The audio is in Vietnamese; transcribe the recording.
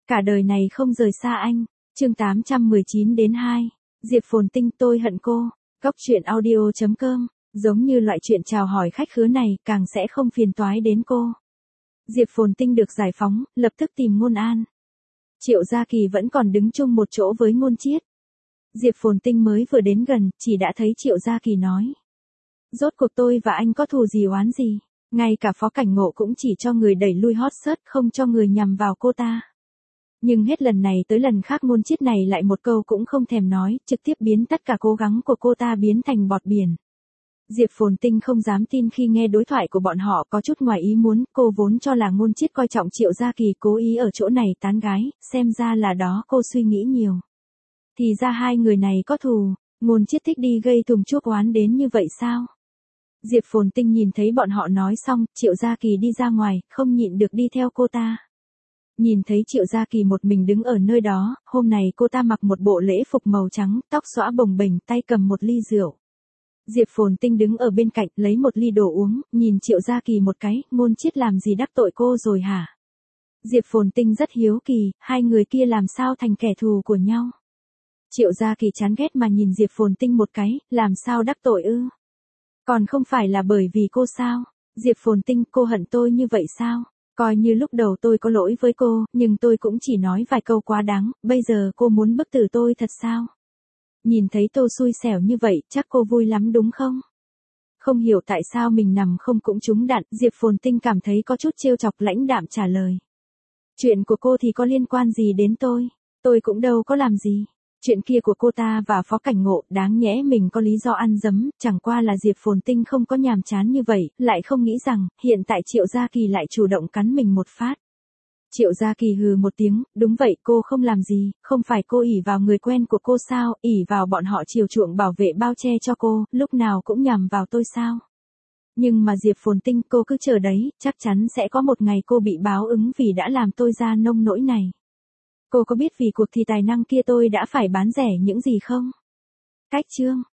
Cả đời này không rời xa anh. Chương 819-2. Diệp Phồn Tinh, tôi hận cô. Góc truyện audio.com. Giống như loại chuyện chào hỏi khách khứa này, càng sẽ không phiền toái đến cô. Diệp Phồn Tinh được giải phóng, lập tức tìm Ngôn An. Triệu Gia Kỳ vẫn còn đứng chung một chỗ với Ngôn Chiết. Diệp Phồn Tinh mới vừa đến gần, chỉ đã thấy Triệu Gia Kỳ nói. Rốt cuộc tôi và anh có thù gì oán gì? Ngay cả Phó Cảnh Ngộ cũng chỉ cho người đẩy lui hot search, không cho người nhằm vào cô ta. Nhưng hết lần này tới lần khác Ngôn Chiết này lại một câu cũng không thèm nói, trực tiếp biến tất cả cố gắng của cô ta biến thành bọt biển. Diệp Phồn Tinh không dám tin khi nghe đối thoại của bọn họ, có chút ngoài ý muốn, cô vốn cho là Ngôn Chiết coi trọng Triệu Gia Kỳ cố ý ở chỗ này tán gái, xem ra là đó cô suy nghĩ nhiều. Thì ra hai người này có thù, Ngôn Chiết thích đi gây thùng chuốc oán đến như vậy sao? Diệp Phồn Tinh nhìn thấy bọn họ nói xong, Triệu Gia Kỳ đi ra ngoài, không nhịn được đi theo cô ta. Nhìn thấy Triệu Gia Kỳ một mình đứng ở nơi đó, hôm nay cô ta mặc một bộ lễ phục màu trắng, tóc xõa bồng bềnh, tay cầm một ly rượu. Diệp Phồn Tinh đứng ở bên cạnh, lấy một ly đồ uống, nhìn Triệu Gia Kỳ một cái, Ngôn Chiết làm gì đắc tội cô rồi hả? Diệp Phồn Tinh rất hiếu kỳ, hai người kia làm sao thành kẻ thù của nhau? Triệu Gia Kỳ chán ghét mà nhìn Diệp Phồn Tinh một cái, làm sao đắc tội ư? Còn không phải là bởi vì cô sao? Diệp Phồn Tinh, cô hận tôi như vậy sao? Coi như lúc đầu tôi có lỗi với cô, nhưng tôi cũng chỉ nói vài câu quá đáng, bây giờ cô muốn bức tử tôi thật sao? Nhìn thấy tôi xui xẻo như vậy, chắc cô vui lắm đúng không? Không hiểu tại sao mình nằm không cũng trúng đạn, Diệp Phồn Tinh cảm thấy có chút trêu chọc, lãnh đạm trả lời. Chuyện của cô thì có liên quan gì đến tôi cũng đâu có làm gì. Chuyện kia của cô ta và Phó Cảnh Ngộ, đáng nhẽ mình có lý do ăn dấm, chẳng qua là Diệp Phồn Tinh không có nhàm chán như vậy, lại không nghĩ rằng, hiện tại Triệu Gia Kỳ lại chủ động cắn mình một phát. Triệu Gia Kỳ hừ một tiếng, đúng vậy, cô không làm gì, không phải cô ỷ vào người quen của cô sao, ỷ vào bọn họ chiều chuộng bảo vệ bao che cho cô, lúc nào cũng nhằm vào tôi sao. Nhưng mà Diệp Phồn Tinh, cô cứ chờ đấy, chắc chắn sẽ có một ngày cô bị báo ứng vì đã làm tôi ra nông nỗi này. Cô có biết vì cuộc thi tài năng kia tôi đã phải bán rẻ những gì không? Cách chương.